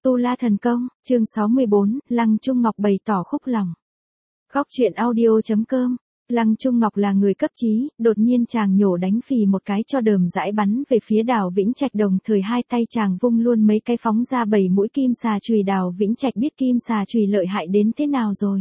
Tu La Thần Công, chương 64, Lăng Trung Ngọc bày tỏ khúc lòng. Góc truyện audio.com. Lăng Trung Ngọc là người cấp trí, đột nhiên chàng nhổ đánh phì một cái cho đờm dãi bắn về phía Đào Vĩnh Trạch, đồng thời hai tay chàng vung luôn mấy cái phóng ra 7 mũi kim xà chùy. Đào Vĩnh Trạch biết kim xà chùy lợi hại đến thế nào rồi.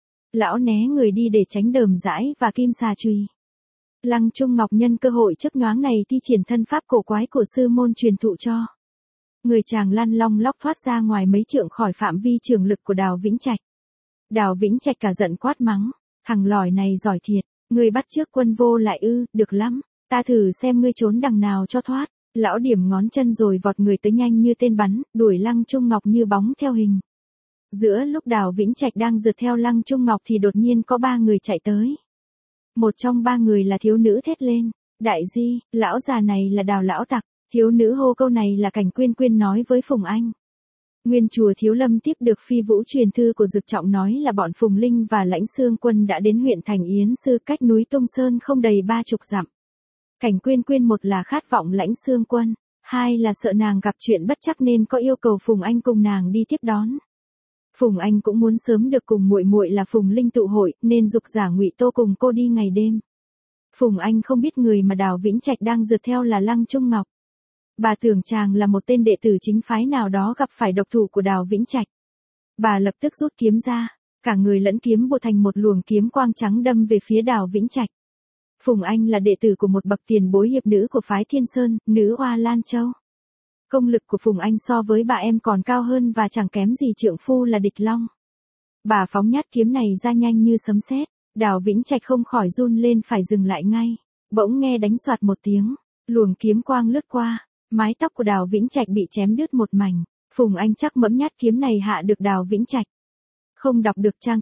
Lão né người đi để tránh đờm dãi và kim xà chùy. Lăng Trung Ngọc nhân cơ hội chớp nhoáng này thi triển thân pháp cổ quái của sư môn truyền thụ cho. Người chàng lăn long lóc thoát ra ngoài mấy trượng khỏi phạm vi trường lực của Đào Vĩnh Trạch. Đào Vĩnh Trạch cả giận quát mắng, thằng lỏi này giỏi thiệt, ngươi bắt trước quân vô lại ư, được lắm, ta thử xem ngươi trốn đằng nào cho thoát. Lão điểm ngón chân rồi vọt người tới nhanh như tên bắn, đuổi Lăng Trung Ngọc như bóng theo hình. Giữa lúc Đào Vĩnh Trạch đang rượt theo Lăng Trung Ngọc thì đột nhiên có 3 người chạy tới. Một trong 3 người là thiếu nữ thét lên, đại di, lão già này là Đào lão tặc. Thiếu nữ hô câu này là Cảnh Quyên Quyên nói với Phùng Anh. Nguyên chùa Thiếu Lâm tiếp được phi vũ truyền thư của Dực Trọng nói là bọn Phùng Linh và Lãnh Xương Quân đã đến huyện Thành Yến Sư cách núi Tung Sơn không đầy 30 dặm. Cảnh Quyên Quyên một là khát vọng Lãnh Xương Quân, hai là sợ nàng gặp chuyện bất trắc nên có yêu cầu Phùng Anh cùng nàng đi tiếp đón. Phùng Anh cũng muốn sớm được cùng muội muội là Phùng Linh tụ hội nên giục giả Ngụy Tô cùng cô đi ngày đêm. Phùng Anh không biết người mà Đào Vĩnh Trạch đang rượt theo là Lăng Trung Ngọc. Bà tưởng chàng là một tên đệ tử chính phái nào đó gặp phải độc thủ của Đào Vĩnh Trạch. Bà lập tức rút kiếm ra, cả người lẫn kiếm bột thành một luồng kiếm quang trắng đâm về phía Đào Vĩnh Trạch. Phùng Anh là đệ tử của một bậc tiền bối hiệp nữ của phái Thiên Sơn, nữ oa Lan Châu. Công lực của Phùng Anh so với bà em còn cao hơn và chẳng kém gì trượng phu là Địch Long. Bà phóng nhát kiếm này ra nhanh như sấm sét, Đào Vĩnh Trạch không khỏi run lên phải dừng lại ngay. Bỗng nghe đánh soạt một tiếng, luồng kiếm quang lướt qua. Mái tóc của Đào Vĩnh Trạch bị chém đứt một mảnh, Phùng Anh chắc mẫm nhát kiếm này hạ được Đào Vĩnh Trạch. Không đọc được trang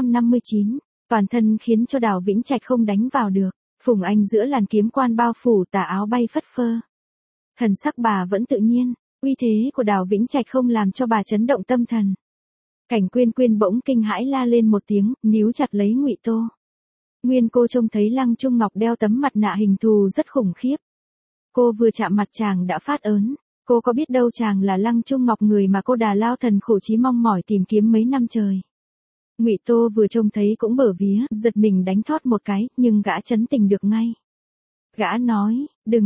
859, toàn thân khiến cho Đào Vĩnh Trạch không đánh vào được, Phùng Anh giữa làn kiếm quan bao phủ tà áo bay phất phơ. Thần sắc bà vẫn tự nhiên, uy thế của Đào Vĩnh Trạch không làm cho bà chấn động tâm thần. Cảnh Quyên Quyên bỗng kinh hãi la lên một tiếng, níu chặt lấy Ngụy Tô. Nguyên cô trông thấy Lăng Trung Ngọc đeo tấm mặt nạ hình thù rất khủng khiếp. Cô vừa chạm mặt chàng đã phát ớn, cô có biết đâu chàng là Lăng Trung Ngọc, người mà cô đà lao thần khổ chí mong mỏi tìm kiếm mấy năm trời. Ngụy Tô vừa trông thấy cũng bở vía, giật mình đánh thót một cái, nhưng gã trấn tình được ngay. Gã nói, đừng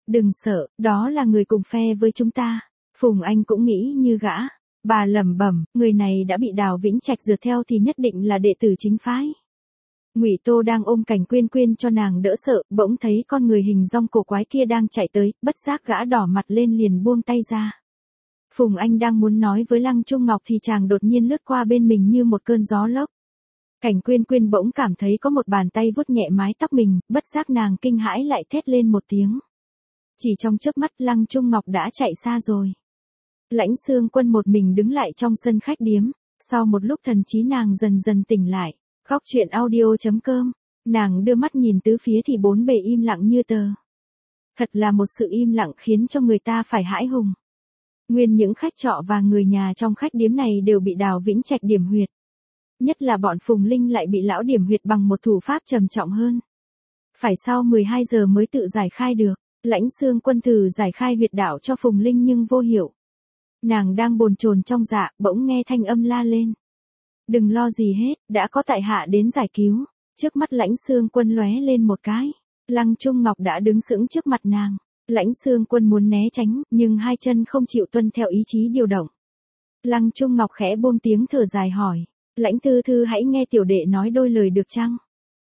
sợ, đó là người cùng phe với chúng ta. Phùng Anh cũng nghĩ như gã, bà lẩm bẩm, người này đã bị Đào Vĩnh Trạch rượt theo thì nhất định là đệ tử chính phái. Ngụy Tô đang ôm Cảnh Quyên Quyên cho nàng đỡ sợ, bỗng thấy con người hình dong cổ quái kia đang chạy tới, bất giác gã đỏ mặt lên liền buông tay ra. Phùng Anh đang muốn nói với Lăng Trung Ngọc thì chàng đột nhiên lướt qua bên mình như một cơn gió lốc. Cảnh Quyên Quyên bỗng cảm thấy có một bàn tay vuốt nhẹ mái tóc mình, bất giác nàng kinh hãi lại thét lên một tiếng. Chỉ trong chớp mắt Lăng Trung Ngọc đã chạy xa rồi. Lãnh Xương Quân một mình đứng lại trong sân khách điếm, sau một lúc thần trí nàng dần dần tỉnh lại. Góc truyện audio.com, nàng đưa mắt nhìn tứ phía thì bốn bề im lặng như tờ. Thật là một sự im lặng khiến cho người ta phải hãi hùng. Nguyên những khách trọ và người nhà trong khách điếm này đều bị Đào Vĩnh Trạch điểm huyệt. Nhất là bọn Phùng Linh lại bị lão điểm huyệt bằng một thủ pháp trầm trọng hơn. Phải sau 12 giờ mới tự giải khai được, Lãnh Xương Quân thử giải khai huyệt đạo cho Phùng Linh nhưng vô hiệu. Nàng đang bồn chồn trong dạ, bỗng nghe thanh âm la lên. Đừng lo gì hết, đã có tại hạ đến giải cứu. Trước mắt Lãnh Xương Quân lóe lên một cái. Lăng Trung Ngọc đã đứng sững trước mặt nàng. Lãnh Xương Quân muốn né tránh, nhưng hai chân không chịu tuân theo ý chí điều động. Lăng Trung Ngọc khẽ buông tiếng thở dài hỏi. Lãnh thư thư hãy nghe tiểu đệ nói đôi lời được chăng?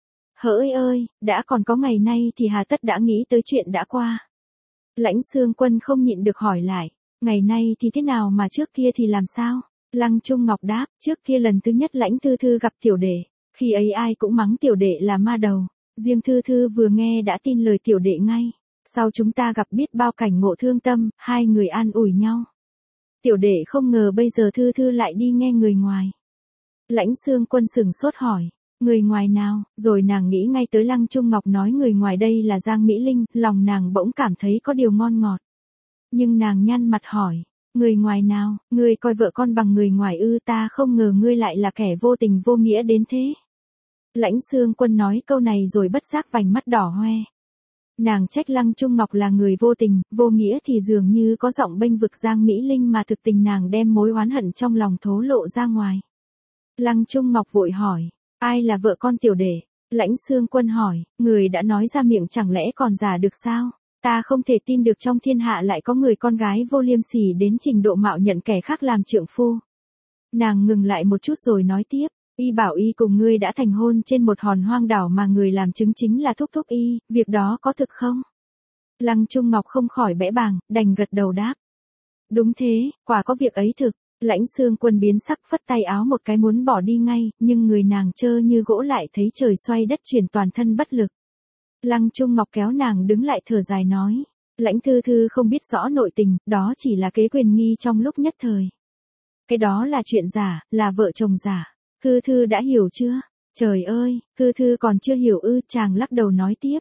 Hỡi ơi, đã còn có ngày nay thì hà tất đã nghĩ tới chuyện đã qua. Lãnh Xương Quân không nhịn được hỏi lại. Ngày nay thì thế nào mà trước kia thì làm sao? Lăng Trung Ngọc đáp, trước kia lần thứ nhất Lãnh thư thư gặp tiểu đệ, khi ấy ai cũng mắng tiểu đệ là ma đầu, riêng thư thư vừa nghe đã tin lời tiểu đệ ngay. Sau chúng ta gặp biết bao cảnh ngộ thương tâm, hai người an ủi nhau. Tiểu đệ không ngờ bây giờ thư thư lại đi nghe người ngoài. Lãnh Xương Quân sửng sốt hỏi, người ngoài nào, rồi nàng nghĩ ngay tới Lăng Trung Ngọc nói người ngoài đây là Giang Mỹ Linh, lòng nàng bỗng cảm thấy có điều ngon ngọt. Nhưng nàng nhăn mặt hỏi. Người ngoài nào, ngươi coi vợ con bằng người ngoài ư, ta không ngờ ngươi lại là kẻ vô tình vô nghĩa đến thế. Lãnh Xương Quân nói câu này rồi bất giác vành mắt đỏ hoe. Nàng trách Lăng Trung Ngọc là người vô tình, vô nghĩa thì dường như có giọng bênh vực Giang Mỹ Linh mà thực tình nàng đem mối oán hận trong lòng thố lộ ra ngoài. Lăng Trung Ngọc vội hỏi, ai là vợ con tiểu đệ? Lãnh Xương Quân hỏi, người đã nói ra miệng chẳng lẽ còn giả được sao? Ta không thể tin được trong thiên hạ lại có người con gái vô liêm sỉ đến trình độ mạo nhận kẻ khác làm trượng phu. Nàng ngừng lại một chút rồi nói tiếp, y bảo y cùng ngươi đã thành hôn trên một hòn hoang đảo mà người làm chứng chính là thúc thúc y, việc đó có thực không? Lăng Trung Ngọc không khỏi bẽ bàng, đành gật đầu đáp. Đúng thế, quả có việc ấy thực. Lãnh Xương Quân biến sắc phất tay áo một cái muốn bỏ đi ngay, nhưng người nàng trơ như gỗ lại thấy trời xoay đất chuyển toàn thân bất lực. Lăng Trung Ngọc kéo nàng đứng lại thở dài nói, Lãnh Thư Thư không biết rõ nội tình, đó chỉ là kế quyền nghi trong lúc nhất thời. Cái đó là chuyện giả, là vợ chồng giả. Thư Thư đã hiểu chưa? Trời ơi, Thư Thư còn chưa hiểu ư? Chàng lắc đầu nói tiếp.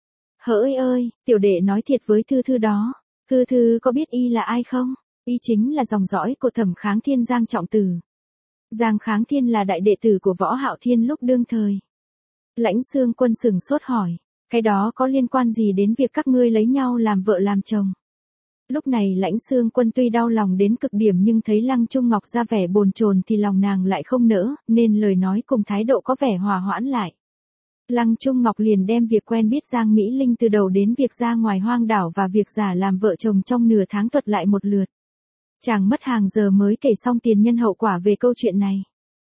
Hỡi ơi, tiểu đệ nói thiệt với Thư Thư đó. Thư Thư có biết y là ai không? Y chính là dòng dõi của Thẩm Kháng Thiên Giang trọng tử. Giang Kháng Thiên là đại đệ tử của Võ Hạo Thiên lúc đương thời. Lãnh Xương Quân sừng sốt hỏi, cái đó có liên quan gì đến việc các ngươi lấy nhau làm vợ làm chồng? Lúc này Lãnh Xương Quân tuy đau lòng đến cực điểm nhưng thấy Lăng Trung Ngọc ra vẻ bồn chồn thì lòng nàng lại không nỡ, nên lời nói cùng thái độ có vẻ hòa hoãn lại. Lăng Trung Ngọc liền đem việc quen biết Giang Mỹ Linh từ đầu đến việc ra ngoài hoang đảo và việc giả làm vợ chồng trong nửa tháng thuật lại một lượt. Chàng mất hàng giờ mới kể xong tiền nhân hậu quả về câu chuyện này.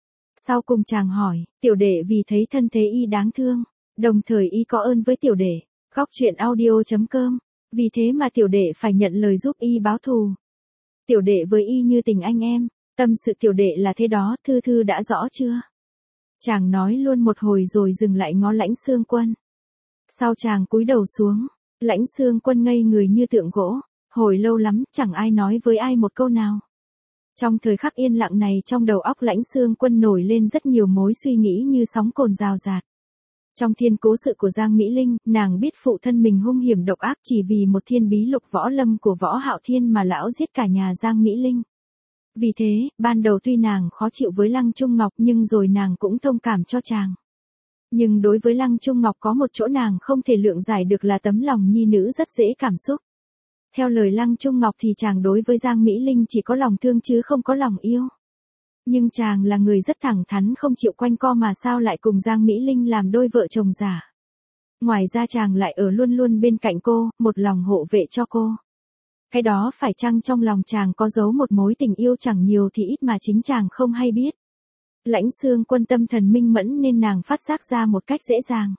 Sau cùng chàng hỏi, tiểu đệ vì thấy thân thế y đáng thương, đồng thời y có ơn với tiểu đệ. Góc truyện audio.com, vì thế mà tiểu đệ phải nhận lời giúp y báo thù. Tiểu đệ với y như tình anh em, tâm sự tiểu đệ là thế đó, Thư Thư đã rõ chưa? Chàng nói luôn một hồi rồi dừng lại ngó Lãnh Xương Quân. Sau chàng cúi đầu xuống, Lãnh Xương Quân ngây người như tượng gỗ. Hồi lâu lắm, chẳng ai nói với ai một câu nào. Trong thời khắc yên lặng này trong đầu óc Lãnh Xương Quân nổi lên rất nhiều mối suy nghĩ như sóng cồn rào rạt. Trong thiên cố sự của Giang Mỹ Linh, nàng biết phụ thân mình hung hiểm độc ác chỉ vì một thiên bí lục võ lâm của Võ Hạo Thiên mà lão giết cả nhà Giang Mỹ Linh. Vì thế, ban đầu tuy nàng khó chịu với Lăng Trung Ngọc nhưng rồi nàng cũng thông cảm cho chàng. Nhưng đối với Lăng Trung Ngọc có một chỗ nàng không thể lượng giải được là tấm lòng nhi nữ rất dễ cảm xúc. Theo lời Lăng Trung Ngọc thì chàng đối với Giang Mỹ Linh chỉ có lòng thương chứ không có lòng yêu. Nhưng chàng là người rất thẳng thắn không chịu quanh co mà sao lại cùng Giang Mỹ Linh làm đôi vợ chồng giả. Ngoài ra chàng lại ở luôn luôn bên cạnh cô, một lòng hộ vệ cho cô. Cái đó phải chăng trong lòng chàng có giấu một mối tình yêu chẳng nhiều thì ít mà chính chàng không hay biết. Lãnh Xương Quân tâm thần minh mẫn nên nàng phát giác ra một cách dễ dàng.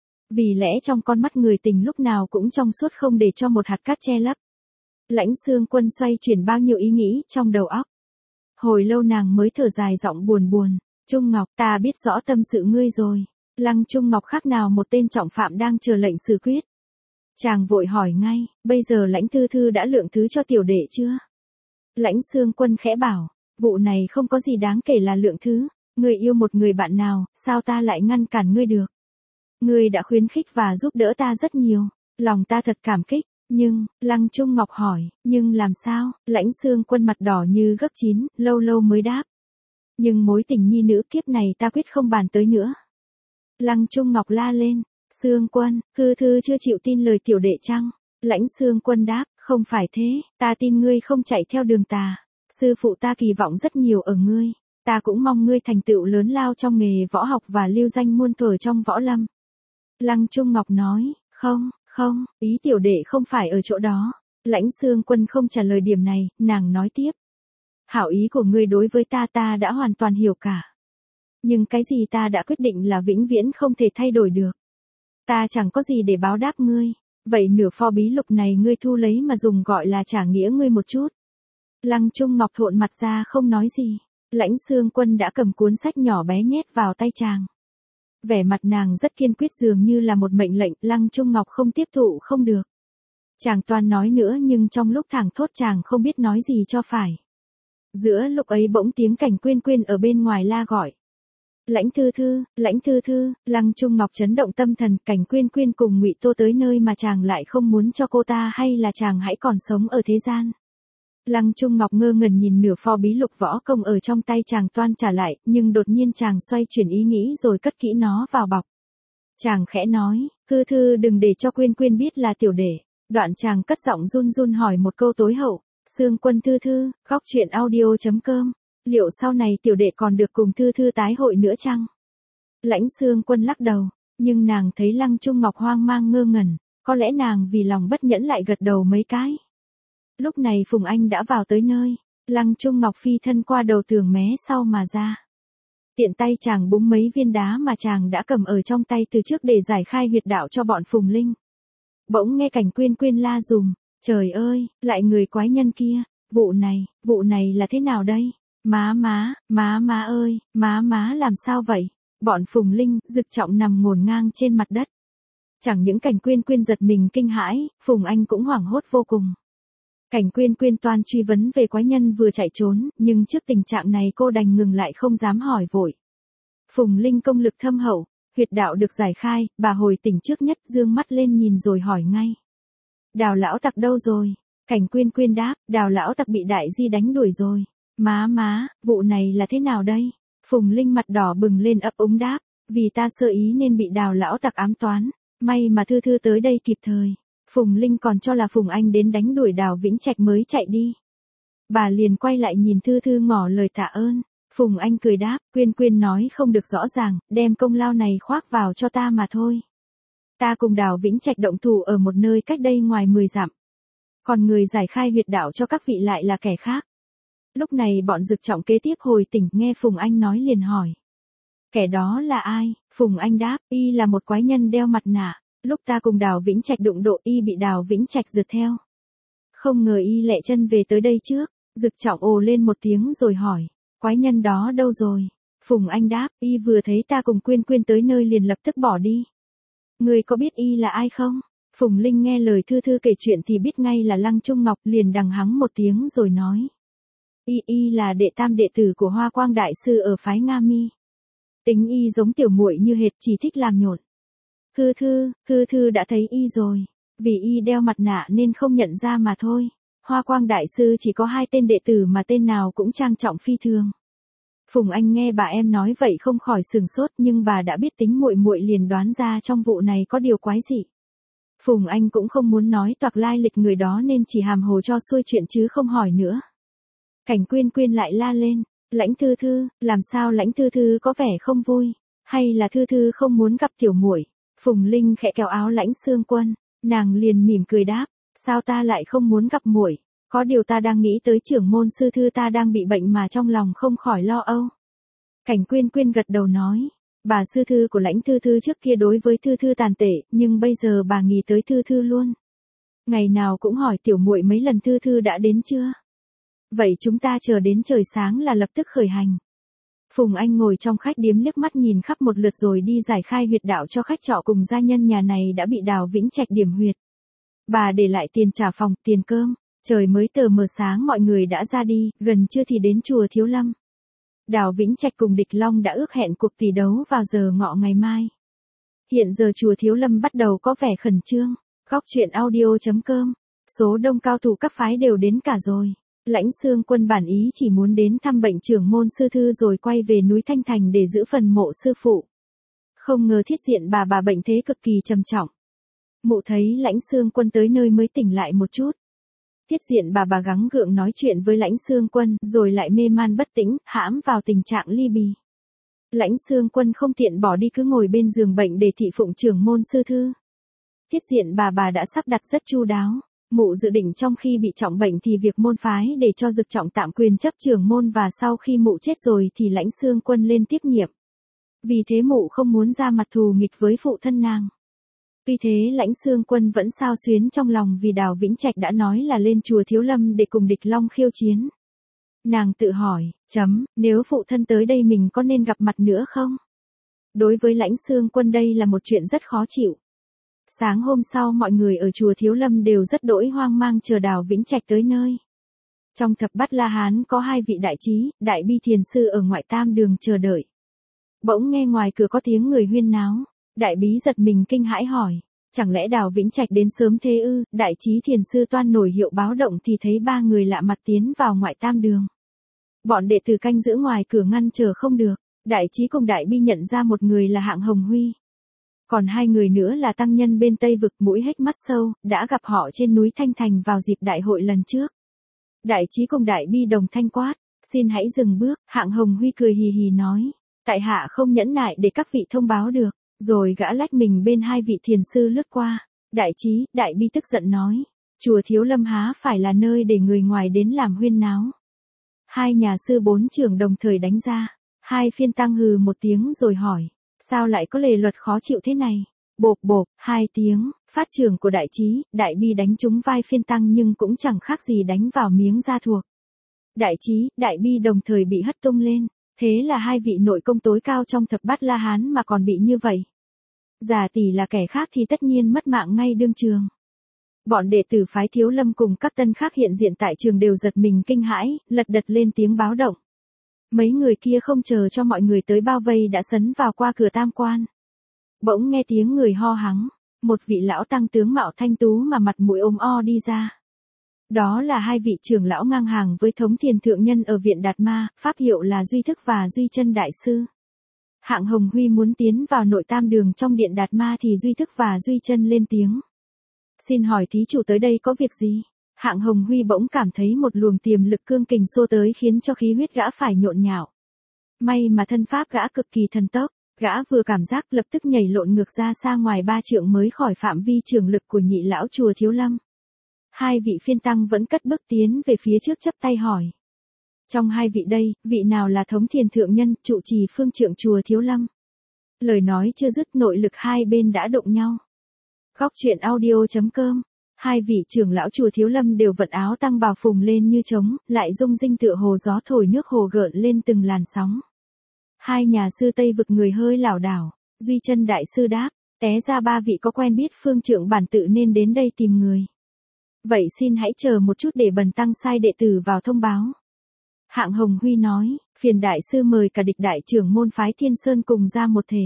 Vì lẽ trong con mắt người tình lúc nào cũng trong suốt không để cho một hạt cát che lấp. Lãnh Xương Quân xoay chuyển bao nhiêu ý nghĩ trong đầu óc. Hồi lâu nàng mới thở dài giọng buồn buồn. Trung Ngọc, ta biết rõ tâm sự ngươi rồi. Lăng Trung Ngọc khác nào một tên trọng phạm đang chờ lệnh xử quyết. Chàng vội hỏi ngay, bây giờ Lãnh Thư Thư đã lượng thứ cho tiểu đệ chưa? Lãnh Xương Quân khẽ bảo, vụ này không có gì đáng kể là lượng thứ. Ngươi yêu một người bạn nào, sao ta lại ngăn cản ngươi được? Ngươi đã khuyến khích và giúp đỡ ta rất nhiều, lòng ta thật cảm kích, nhưng, Lăng Trung Ngọc hỏi, nhưng làm sao? Lãnh Xương Quân mặt đỏ như gấp chín, lâu lâu mới đáp. Nhưng mối tình nhi nữ kiếp này ta quyết không bàn tới nữa. Lăng Trung Ngọc la lên, Xương Quân, Thư Thư chưa chịu tin lời tiểu đệ chăng? Lãnh Xương Quân đáp, không phải thế, ta tin ngươi không chạy theo đường tà. Sư phụ ta kỳ vọng rất nhiều ở ngươi, ta cũng mong ngươi thành tựu lớn lao trong nghề võ học và lưu danh muôn thuở trong võ lâm. Lăng Trung Ngọc nói, không, ý tiểu đệ không phải ở chỗ đó. Lãnh Xương Quân không trả lời điểm này, nàng nói tiếp. Hảo ý của ngươi đối với ta đã hoàn toàn hiểu cả. Nhưng cái gì ta đã quyết định là vĩnh viễn không thể thay đổi được. Ta chẳng có gì để báo đáp ngươi. Vậy nửa pho bí lục này ngươi thu lấy mà dùng gọi là trả nghĩa ngươi một chút. Lăng Trung Ngọc thộn mặt ra không nói gì. Lãnh Xương Quân đã cầm cuốn sách nhỏ bé nhét vào tay chàng. Vẻ mặt nàng rất kiên quyết dường như là một mệnh lệnh, Lăng Trung Ngọc không tiếp thụ không được. Chàng toan nói nữa nhưng trong lúc thảng thốt chàng không biết nói gì cho phải. Giữa lúc ấy bỗng tiếng Cảnh Quyên Quyên ở bên ngoài la gọi. Lãnh Thư Thư, Lăng Trung Ngọc chấn động tâm thần, Cảnh Quyên Quyên cùng Ngụy Tô tới nơi mà chàng lại không muốn cho cô ta hay là chàng hãy còn sống ở thế gian. Lăng Trung Ngọc ngơ ngẩn nhìn nửa pho bí lục võ công ở trong tay chàng toan trả lại, nhưng đột nhiên chàng xoay chuyển ý nghĩ rồi cất kỹ nó vào bọc. Chàng khẽ nói, Thư đừng để cho Quyên Quyên biết là tiểu đệ. Đoạn chàng cất giọng run run hỏi một câu tối hậu. Sương Quân Thư, góc truyện audio.com. Liệu sau này tiểu đệ còn được cùng Thư tái hội nữa chăng? Lãnh Sương Quân lắc đầu, nhưng nàng thấy Lăng Trung Ngọc hoang mang ngơ ngẩn, có lẽ nàng vì lòng bất nhẫn lại gật đầu mấy cái. Lúc này Phùng Anh đã vào tới nơi, Lăng Trung Ngọc phi thân qua đầu tường mé sau mà ra. Tiện tay chàng búng mấy viên đá mà chàng đã cầm ở trong tay từ trước để giải khai huyệt đạo cho bọn Phùng Linh. Bỗng nghe Cảnh Quyên Quyên la dùm, trời ơi, lại người quái nhân kia, vụ này là thế nào đây? Má ơi, má làm sao vậy? Bọn Phùng Linh, Dực Trọng nằm ngổn ngang trên mặt đất. Chẳng những Cảnh Quyên Quyên giật mình kinh hãi, Phùng Anh cũng hoảng hốt vô cùng. Cảnh Quyên Quyên toan truy vấn về quái nhân vừa chạy trốn, nhưng trước tình trạng này cô đành ngừng lại không dám hỏi vội. Phùng Linh công lực thâm hậu, huyệt đạo được giải khai, bà hồi tỉnh trước nhất dương mắt lên nhìn rồi hỏi ngay. Đào lão tặc đâu rồi? Cảnh Quyên Quyên đáp, Đào lão tặc bị đại di đánh đuổi rồi. Má, vụ này là thế nào đây? Phùng Linh mặt đỏ bừng lên ấp úng đáp, vì ta sơ ý nên bị Đào lão tặc ám toán, may mà Thư tới đây kịp thời. Phùng Linh còn cho là Phùng Anh đến đánh đuổi Đào Vĩnh Trạch mới chạy đi. Bà liền quay lại nhìn Thư ngỏ lời tạ ơn. Phùng Anh cười đáp, Quyên nói không được rõ ràng, đem công lao này khoác vào cho ta mà thôi. Ta cùng Đào Vĩnh Trạch động thủ ở một nơi cách đây ngoài 10 dặm. Còn người giải khai huyệt đạo cho các vị lại là kẻ khác. Lúc này bọn Dực Trọng kế tiếp hồi tỉnh nghe Phùng Anh nói liền hỏi. Kẻ đó là ai? Phùng Anh đáp, y là một quái nhân đeo mặt nạ. Lúc ta cùng Đào Vĩnh Trạch đụng độ y bị Đào Vĩnh Trạch rượt theo. Không ngờ y lẹ chân về tới đây trước. Dực Trọng ồ lên một tiếng rồi hỏi. Quái nhân đó đâu rồi? Phùng Anh đáp, y vừa thấy ta cùng Quyên tới nơi liền lập tức bỏ đi. Người có biết y là ai không? Phùng Linh nghe lời Thư kể chuyện thì biết ngay là Lăng Trung Ngọc liền đằng hắng một tiếng rồi nói. Y là đệ tam đệ tử của Hoa Quang Đại Sư ở phái Nga Mi. Tính y giống tiểu muội như hệt chỉ thích làm nhột. Thư đã thấy y rồi. Vì y đeo mặt nạ nên không nhận ra mà thôi. Hoa Quang Đại Sư chỉ có 2 tên đệ tử mà tên nào cũng trang trọng phi thường. Phùng Anh nghe bà em nói vậy không khỏi sửng sốt nhưng bà đã biết tính muội liền đoán ra trong vụ này có điều quái dị. Phùng Anh cũng không muốn nói toạc lai lịch người đó nên chỉ hàm hồ cho xuôi chuyện chứ không hỏi nữa. Cảnh Quyên lại la lên, Lãnh Thư, làm sao Lãnh Thư có vẻ không vui, hay là Thư không muốn gặp tiểu muội? Phùng Linh khẽ kéo áo Lãnh Sương Quân, nàng liền mỉm cười đáp, sao ta lại không muốn gặp muội? Có điều ta đang nghĩ tới trưởng môn sư Thư ta đang bị bệnh mà trong lòng không khỏi lo âu. Cảnh Quyên gật đầu nói, bà sư Thư của Lãnh Thư trước kia đối với Thư tàn tệ, nhưng bây giờ bà nghĩ tới Thư luôn. Ngày nào cũng hỏi tiểu muội mấy lần Thư đã đến chưa? Vậy chúng ta chờ đến trời sáng là lập tức khởi hành. Phùng Anh ngồi trong khách điếm liếc mắt nhìn khắp một lượt rồi đi giải khai huyệt đạo cho khách trọ cùng gia nhân nhà này đã bị Đào Vĩnh Trạch điểm huyệt. Bà để lại tiền trả phòng, tiền cơm, trời mới tờ mờ sáng mọi người đã ra đi, gần trưa thì đến chùa Thiếu Lâm. Đào Vĩnh Trạch cùng Địch Long đã ước hẹn cuộc tỷ đấu vào giờ ngọ ngày mai. Hiện giờ chùa Thiếu Lâm bắt đầu có vẻ khẩn trương. Góc truyện audio.com. Số đông cao thủ các phái đều đến cả rồi. Lãnh Sương Quân bản ý chỉ muốn đến thăm bệnh trưởng môn sư Thư rồi quay về núi Thanh Thành để giữ phần mộ sư phụ. Không ngờ Thiết Diện bà bệnh thế cực kỳ trầm trọng. Mụ thấy Lãnh Sương Quân tới nơi mới tỉnh lại một chút. Thiết Diện bà gắng gượng nói chuyện với Lãnh Sương Quân rồi lại mê man bất tĩnh, hãm vào tình trạng ly bì. Lãnh Sương Quân không tiện bỏ đi cứ ngồi bên giường bệnh để thị phụng trưởng môn sư Thư. Thiết Diện bà đã sắp đặt rất chu đáo. Mụ dự định trong khi bị trọng bệnh thì việc môn phái để cho Dực Trọng tạm quyền chấp trưởng môn và sau khi mụ chết rồi thì Lãnh Sương Quân lên tiếp nhiệm. Vì thế mụ không muốn ra mặt thù nghịch với phụ thân nàng. Tuy thế Lãnh Sương Quân vẫn xao xuyến trong lòng vì Đào Vĩnh Trạch đã nói là lên chùa Thiếu Lâm để cùng Địch Long khiêu chiến. Nàng tự hỏi, nếu phụ thân tới đây mình có nên gặp mặt nữa không? Đối với Lãnh Sương Quân đây là một chuyện rất khó chịu. Sáng hôm sau mọi người ở chùa Thiếu Lâm đều rất đỗi hoang mang chờ Đào Vĩnh Trạch tới nơi. Trong thập bát La Hán có 2 vị đại trí, đại bi thiền sư ở ngoại tam đường chờ đợi. Bỗng nghe ngoài cửa có tiếng người huyên náo, đại bí giật mình kinh hãi hỏi, chẳng lẽ Đào Vĩnh Trạch đến sớm thế ư? Đại trí thiền sư toan nổi hiệu báo động thì thấy 3 người lạ mặt tiến vào ngoại tam đường. Bọn đệ tử canh giữ ngoài cửa ngăn chờ không được, đại trí cùng đại bi nhận ra một người là Hạng Hồng Huy. Còn hai người nữa là tăng nhân bên Tây Vực mũi hếch mắt sâu, đã gặp họ trên núi Thanh Thành vào dịp đại hội lần trước. Đại trí cùng đại bi đồng thanh quát, xin hãy dừng bước, Hạng Hồng Huy cười hì hì nói, tại hạ không nhẫn nại để các vị thông báo được, rồi gã lách mình bên hai vị thiền sư lướt qua. Đại trí, đại bi tức giận nói, chùa Thiếu Lâm há phải là nơi để người ngoài đến làm huyên náo. Hai nhà sư bốn trưởng đồng thời đánh ra, hai phiên tăng hừ một tiếng rồi hỏi, sao lại có lề luật khó chịu thế này? Bộp bộp, hai tiếng, phát trưởng của đại trí, đại bi đánh trúng vai phiên tăng nhưng cũng chẳng khác gì đánh vào miếng da thuộc. Đại trí, đại bi đồng thời bị hất tung lên, thế là hai vị nội công tối cao trong thập bát La Hán mà còn bị như vậy. Giả tỷ là kẻ khác thì tất nhiên mất mạng ngay đương trường. Bọn đệ tử phái Thiếu Lâm cùng các tân khác hiện diện tại trường đều giật mình kinh hãi, lật đật lên tiếng báo động. Mấy người kia không chờ cho mọi người tới bao vây đã sấn vào qua cửa tam quan. Bỗng nghe tiếng người ho hắng, một vị lão tăng tướng mạo thanh tú mà mặt mũi ôm o đi ra. Đó là hai vị trưởng lão ngang hàng với Thống Thiền Thượng Nhân ở Viện Đạt Ma, pháp hiệu là Duy Thức và Duy Chân Đại Sư. Hạng Hồng Huy muốn tiến vào nội tam đường trong Điện Đạt Ma thì Duy Thức và Duy Chân lên tiếng. Xin hỏi thí chủ tới đây có việc gì? Hạng Hồng Huy bỗng cảm thấy một luồng tiềm lực cương kình xô tới khiến cho khí huyết gã phải nhộn nhạo. May mà thân pháp gã cực kỳ thần tốc, gã vừa cảm giác lập tức nhảy lộn ngược ra xa ngoài 3 trượng mới khỏi phạm vi trường lực của nhị lão chùa Thiếu Lâm. Hai vị phiên tăng vẫn cất bước tiến về phía trước chắp tay hỏi. Trong hai vị đây, vị nào là Thống Thiền Thượng Nhân, trụ trì phương trượng chùa Thiếu Lâm? Lời nói chưa dứt nội lực hai bên đã đụng nhau. Góc truyện audio.com. Hai vị trưởng lão chùa Thiếu Lâm đều vận áo tăng bào phùng lên như trống, lại rung rinh tựa hồ gió thổi nước hồ gợn lên từng làn sóng. Hai nhà sư Tây Vực người hơi lảo đảo, Duy Chân Đại Sư đáp, té ra ba vị có quen biết phương trượng bản tự nên đến đây tìm người. Vậy xin hãy chờ một chút để bần tăng sai đệ tử vào thông báo. Hạng Hồng Huy nói, phiền đại sư mời cả địch đại trưởng môn phái Thiên Sơn cùng ra một thể.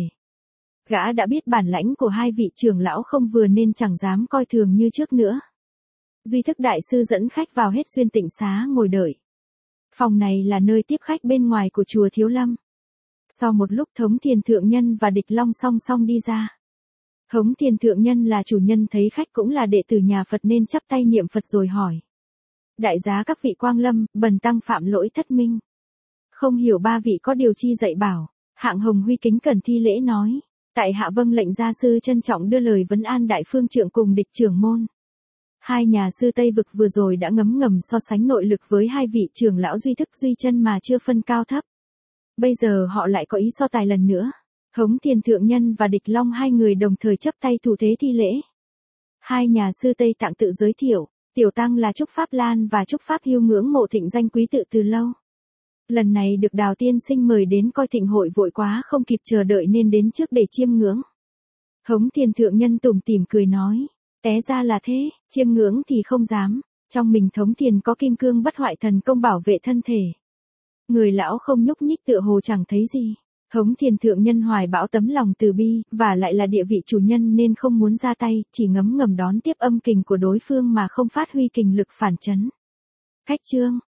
Gã đã biết bản lãnh của hai vị trưởng lão không vừa nên chẳng dám coi thường như trước nữa. Duy Thức đại sư dẫn khách vào hết xuyên tịnh xá ngồi đợi. Phòng này là nơi tiếp khách bên ngoài của chùa Thiếu Lâm. Sau một lúc Thống Thiền Thượng Nhân và Địch Long song song đi ra. Thống Thiền Thượng Nhân là chủ nhân thấy khách cũng là đệ tử nhà Phật nên chắp tay niệm Phật rồi hỏi. Đại giá các vị quang lâm, bần tăng phạm lỗi thất minh. Không hiểu ba vị có điều chi dạy bảo. Hạng Hồng Huy kính cẩn thi lễ nói. Tại hạ vâng lệnh gia sư trân trọng đưa lời vấn an đại phương trượng cùng địch trưởng môn. Hai nhà sư Tây Vực vừa rồi đã ngấm ngầm so sánh nội lực với hai vị trưởng lão Duy Thức Duy Chân mà chưa phân cao thấp. Bây giờ họ lại có ý so tài lần nữa. Thống Thiền Thượng Nhân và Địch Long hai người đồng thời chấp tay thủ thế thi lễ. Hai nhà sư Tây Tạng tự giới thiệu, tiểu tăng là Trúc Pháp Lan và Trúc Pháp Hiêu ngưỡng mộ thịnh danh quý tự từ lâu. Lần này được Đào tiên sinh mời đến coi thịnh hội vội quá không kịp chờ đợi nên đến trước để chiêm ngưỡng. Thống Thiền Thượng Nhân tủm tỉm cười nói, té ra là thế, chiêm ngưỡng thì không dám, trong mình Thống Thiền có kim cương bất hoại thần công bảo vệ thân thể. Người lão không nhúc nhích tựa hồ chẳng thấy gì. Thống Thiền Thượng Nhân hoài bão tấm lòng từ bi, và lại là địa vị chủ nhân nên không muốn ra tay, chỉ ngấm ngầm đón tiếp âm kình của đối phương mà không phát huy kình lực phản chấn. Khách chương.